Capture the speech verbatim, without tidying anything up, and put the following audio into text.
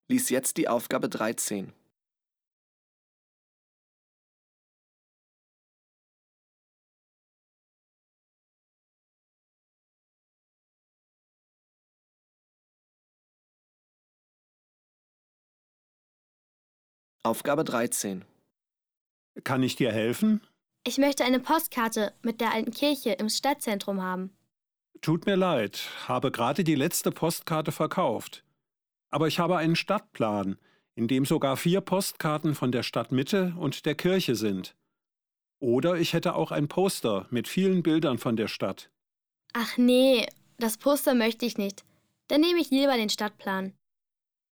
Lies jetzt die Aufgabe dreizehn. Aufgabe dreizehn. Kann ich dir helfen? Ich möchte eine Postkarte mit der alten Kirche im Stadtzentrum haben. Tut mir leid, habe gerade die letzte Postkarte verkauft. Aber ich habe einen Stadtplan, in dem sogar vier Postkarten von der Stadtmitte und der Kirche sind. Oder ich hätte auch ein Poster mit vielen Bildern von der Stadt. Ach nee, das Poster möchte ich nicht. Dann nehme ich lieber den Stadtplan.